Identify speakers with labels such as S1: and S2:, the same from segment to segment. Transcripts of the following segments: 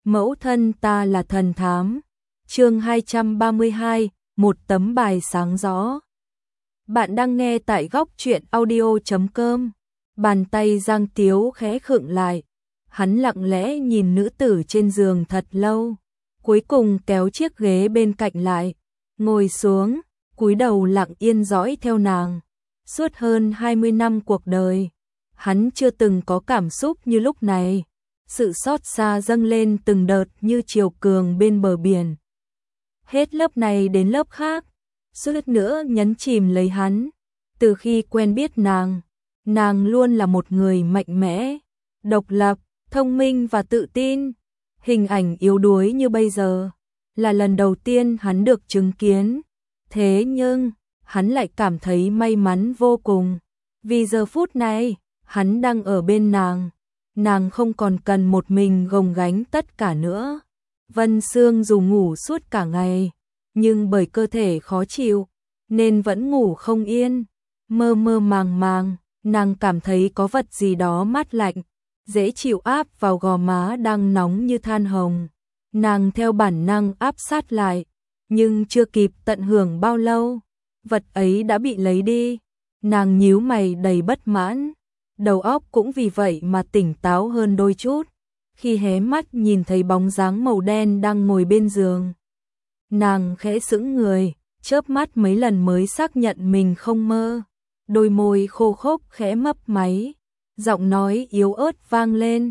S1: Mẫu thân ta là thần thám. Chương 232, một tấm bài sáng rõ. Bạn đang nghe tại góc truyện audio.com. Bàn tay Giang Tiếu khẽ khựng lại. Hắn lặng lẽ nhìn nữ tử trên giường thật lâu, cuối cùng kéo chiếc ghế bên cạnh lại, ngồi xuống, cúi đầu lặng yên dõi theo nàng. Suốt hơn 20 năm cuộc đời, hắn chưa từng có cảm xúc như lúc này. Sự xót xa dâng lên từng đợt như triều cường bên bờ biển. Hết lớp này đến lớp khác, suốt nữa nhấn chìm lấy hắn. Từ khi quen biết nàng luôn là một người mạnh mẽ, độc lập, thông minh và tự tin. Hình ảnh yếu đuối như bây giờ là lần đầu tiên hắn được chứng kiến. Thế nhưng, hắn lại cảm thấy may mắn vô cùng. Vì giờ phút này, hắn đang ở bên nàng không còn cần một mình gồng gánh tất cả nữa. Vân Sương dù ngủ suốt cả ngày, nhưng bởi cơ thể khó chịu, nên vẫn ngủ không yên. Mơ mơ màng màng, nàng cảm thấy có vật gì đó mát lạnh, dễ chịu áp vào gò má đang nóng như than hồng. Nàng theo bản năng áp sát lại, nhưng chưa kịp tận hưởng bao lâu, vật ấy đã bị lấy đi. Nàng nhíu mày đầy bất mãn, đầu óc cũng vì vậy mà tỉnh táo hơn đôi chút. Khi hé mắt nhìn thấy bóng dáng màu đen đang ngồi bên giường, nàng khẽ sững người, chớp mắt mấy lần mới xác nhận mình không mơ. Đôi môi khô khốc khẽ mấp máy, giọng nói yếu ớt vang lên.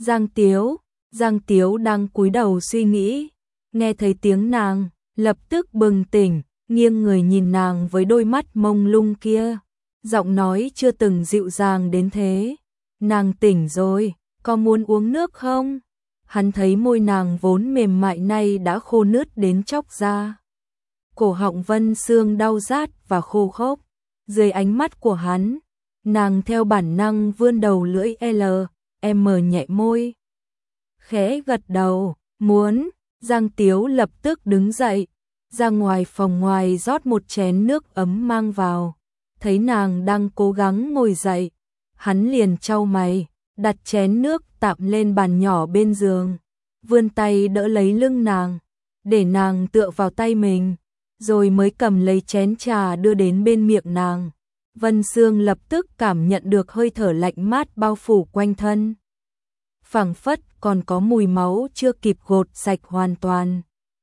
S1: Giang Tiếu đang cúi đầu suy nghĩ, nghe thấy tiếng nàng, lập tức bừng tỉnh, nghiêng người nhìn nàng với đôi mắt mông lung kia. Giọng nói chưa từng dịu dàng đến thế. Nàng tỉnh rồi, có muốn uống nước không? Hắn thấy môi nàng vốn mềm mại nay đã khô nứt đến chóc ra. Cổ họng Vân Sương đau rát và khô khốc. Dưới ánh mắt của hắn, nàng theo bản năng vươn đầu lưỡi nhẹ môi. Khẽ gật đầu, muốn. Giang Tiếu lập tức đứng dậy, ra ngoài phòng ngoài rót một chén nước ấm mang vào. Thấy nàng đang cố gắng ngồi dậy, hắn liền chau mày, đặt chén nước tạm lên bàn nhỏ bên giường, vươn tay đỡ lấy lưng nàng, để nàng tựa vào tay mình, rồi mới cầm lấy chén trà đưa đến bên miệng nàng. Vân Sương lập tức cảm nhận được hơi thở lạnh mát bao phủ quanh thân. Phảng phất còn có mùi máu chưa kịp gột sạch hoàn toàn.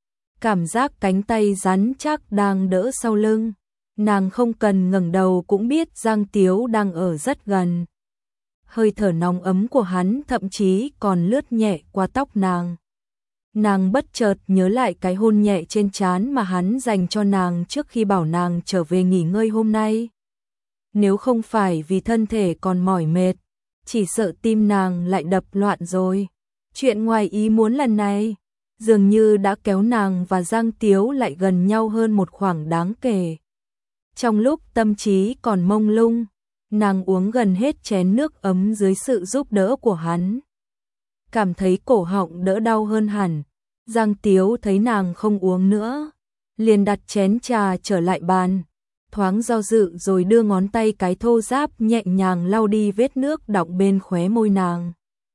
S1: Cảm giác cánh tay rắn chắc đang đỡ sau lưng. Nàng không cần ngẩng đầu cũng biết Giang Tiếu đang ở rất gần. Hơi thở nóng ấm của hắn thậm chí còn lướt nhẹ qua tóc nàng. Nàng bất chợt nhớ lại cái hôn nhẹ trên trán mà hắn dành cho nàng trước khi bảo nàng trở về nghỉ ngơi hôm nay. Nếu không phải vì thân thể còn mỏi mệt, chỉ sợ tim nàng lại đập loạn rồi. Chuyện ngoài ý muốn lần này, dường như đã kéo nàng và Giang Tiếu lại gần nhau hơn một khoảng đáng kể. Trong lúc tâm trí còn mông lung, nàng uống gần hết chén nước ấm dưới sự giúp đỡ của hắn. Cảm thấy cổ họng đỡ đau hơn hẳn. Giang Tiếu thấy nàng không uống nữa, liền đặt chén trà trở lại bàn. Thoáng do dự rồi đưa ngón tay cái thô ráp nhẹ nhàng lau đi vết nước đọng bên khóe môi nàng.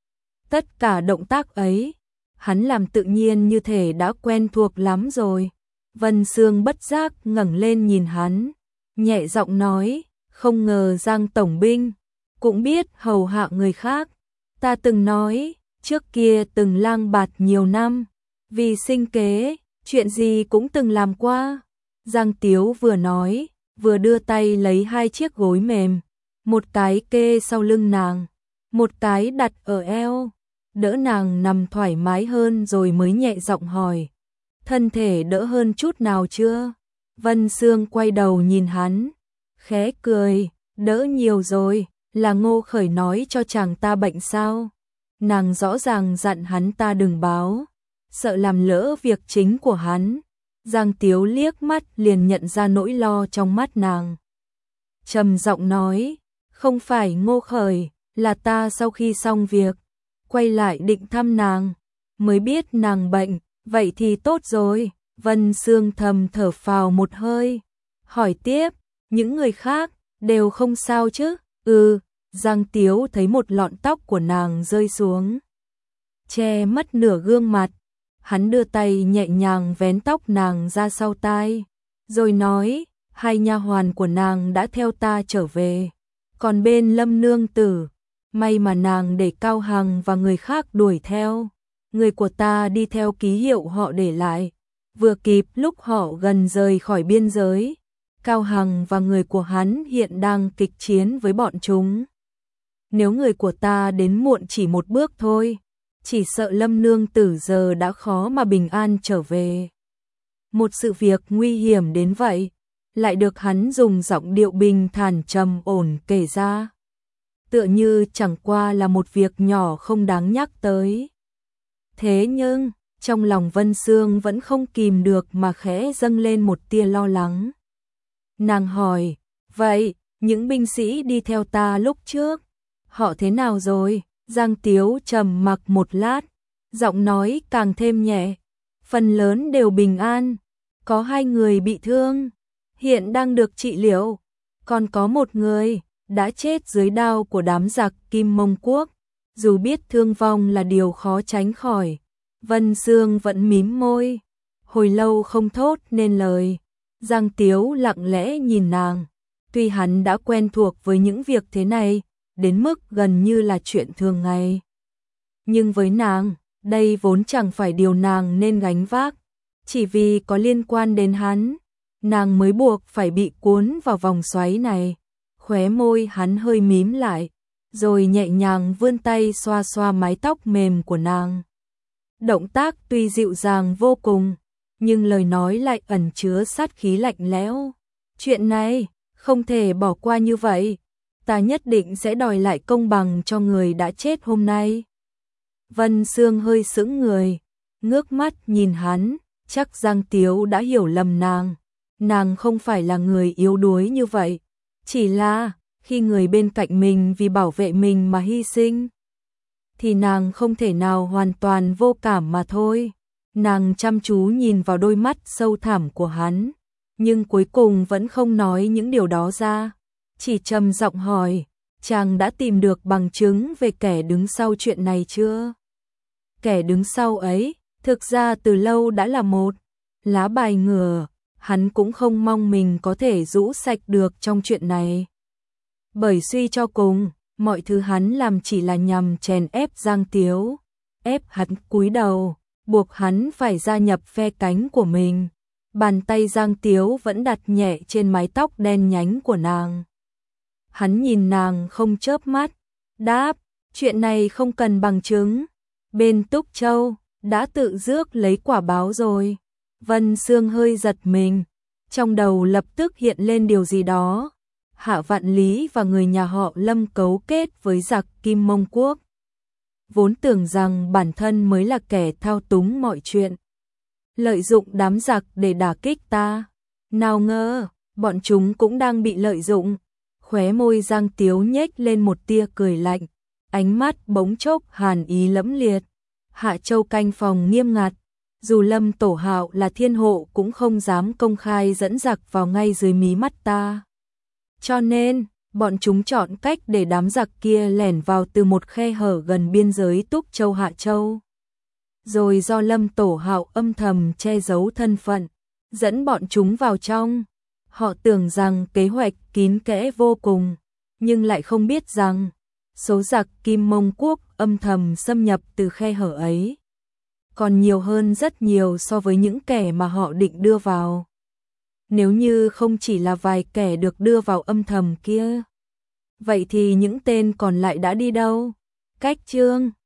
S1: Tất cả động tác ấy, hắn làm tự nhiên như thể đã quen thuộc lắm rồi. Vân Sương bất giác ngẩng lên nhìn hắn, nhẹ giọng nói, không ngờ Giang tổng binh cũng biết hầu hạ người khác. Ta từng nói, trước kia từng lang bạt nhiều năm, vì sinh kế, chuyện gì cũng từng làm qua. Giang Tiếu vừa nói, vừa đưa tay lấy hai chiếc gối mềm, một cái kê sau lưng nàng, một cái đặt ở eo, đỡ nàng nằm thoải mái hơn rồi mới nhẹ giọng hỏi, thân thể đỡ hơn chút nào chưa? Vân Sương quay đầu nhìn hắn, khẽ cười, đỡ nhiều rồi, là Ngô Khởi nói cho chàng ta bệnh sao? Nàng rõ ràng dặn hắn ta đừng báo, sợ làm lỡ việc chính của hắn. Giang Tiếu liếc mắt liền nhận ra nỗi lo trong mắt nàng. Trầm giọng nói, không phải Ngô Khởi, là ta sau khi xong việc, quay lại định thăm nàng, mới biết nàng bệnh, vậy thì tốt rồi. Vân Sương thầm thở phào một hơi, hỏi tiếp, những người khác đều không sao chứ? Giang Tiếu thấy một lọn tóc của nàng rơi xuống che mất nửa gương mặt. Hắn đưa tay nhẹ nhàng vén tóc nàng ra sau tai, rồi nói, hai nha hoàn của nàng đã theo ta trở về. Còn bên Lâm nương tử, may mà nàng để Cao Hằng và người khác đuổi theo. Người của ta đi theo ký hiệu họ để lại. Vừa kịp lúc họ gần rời khỏi biên giới, Cao Hằng và người của hắn hiện đang kịch chiến với bọn chúng. Nếu người của ta đến muộn chỉ một bước thôi, chỉ sợ Lâm nương tử giờ đã khó mà bình an trở về. Một sự việc nguy hiểm đến vậy, lại được hắn dùng giọng điệu bình thản trầm ổn kể ra. Tựa như chẳng qua là một việc nhỏ không đáng nhắc tới. Thế nhưng, trong lòng Vân Sương vẫn không kìm được mà khẽ dâng lên một tia lo lắng. Nàng hỏi, vậy, những binh sĩ đi theo ta lúc trước, họ thế nào rồi? Giang Tiếu trầm mặc một lát, giọng nói càng thêm nhẹ, phần lớn đều bình an, có 2 người bị thương, hiện đang được trị liệu, còn có 1 người đã chết dưới đao của đám giặc Kim Mông Quốc. Dù biết thương vong là điều khó tránh khỏi, Vân Sương vẫn mím môi, hồi lâu không thốt nên lời. Giang Tiếu lặng lẽ nhìn nàng, tuy hắn đã quen thuộc với những việc thế này, đến mức gần như là chuyện thường ngày. Nhưng với nàng, đây vốn chẳng phải điều nàng nên gánh vác, chỉ vì có liên quan đến hắn, nàng mới buộc phải bị cuốn vào vòng xoáy này. Khóe môi hắn hơi mím lại, rồi nhẹ nhàng vươn tay xoa xoa mái tóc mềm của nàng. Động tác tuy dịu dàng vô cùng, nhưng lời nói lại ẩn chứa sát khí lạnh lẽo. Chuyện này, không thể bỏ qua như vậy. Ta nhất định sẽ đòi lại công bằng cho người đã chết hôm nay. Vân Sương hơi sững người, ngước mắt nhìn hắn, chắc Giang Tiếu đã hiểu lầm nàng. Nàng không phải là người yếu đuối như vậy, chỉ là khi người bên cạnh mình vì bảo vệ mình mà hy sinh, thì nàng không thể nào hoàn toàn vô cảm mà thôi. Nàng chăm chú nhìn vào đôi mắt sâu thẳm của hắn, nhưng cuối cùng vẫn không nói những điều đó ra, chỉ trầm giọng hỏi, chàng đã tìm được bằng chứng về kẻ đứng sau chuyện này chưa? Kẻ đứng sau ấy, thực ra từ lâu đã là một lá bài ngửa, hắn cũng không mong mình có thể rũ sạch được trong chuyện này. Bởi suy cho cùng, mọi thứ hắn làm chỉ là nhằm chèn ép Giang Tiếu, ép hắn cúi đầu, buộc hắn phải gia nhập phe cánh của mình. Bàn tay Giang Tiếu vẫn đặt nhẹ trên mái tóc đen nhánh của nàng. Hắn nhìn nàng không chớp mắt, đáp, chuyện này không cần bằng chứng. Bên Túc Châu, đã tự rước lấy quả báo rồi. Vân Sương hơi giật mình, trong đầu lập tức hiện lên điều gì đó. Hạ Vạn Lý và người nhà họ Lâm cấu kết với giặc Kim Mông Quốc. Vốn tưởng rằng bản thân mới là kẻ thao túng mọi chuyện, lợi dụng đám giặc để đả kích ta. Nào ngờ, bọn chúng cũng đang bị lợi dụng. Khóe môi Giang Tiếu nhếch lên một tia cười lạnh, ánh mắt bỗng chốc hàn ý lẫm liệt. Hạ Châu canh phòng nghiêm ngặt, dù Lâm Tổ Hạo là thiên hộ cũng không dám công khai dẫn giặc vào ngay dưới mí mắt ta. Cho nên, bọn chúng chọn cách để đám giặc kia lẻn vào từ một khe hở gần biên giới Túc Châu Hạ Châu. Rồi do Lâm Tổ Hạo âm thầm che giấu thân phận, dẫn bọn chúng vào trong. Họ tưởng rằng kế hoạch kín kẽ vô cùng, nhưng lại không biết rằng số giặc Kim Mông Quốc âm thầm xâm nhập từ khe hở ấy còn nhiều hơn rất nhiều so với những kẻ mà họ định đưa vào. Nếu như không chỉ là vài kẻ được đưa vào âm thầm kia, vậy thì những tên còn lại đã đi đâu? Cách chương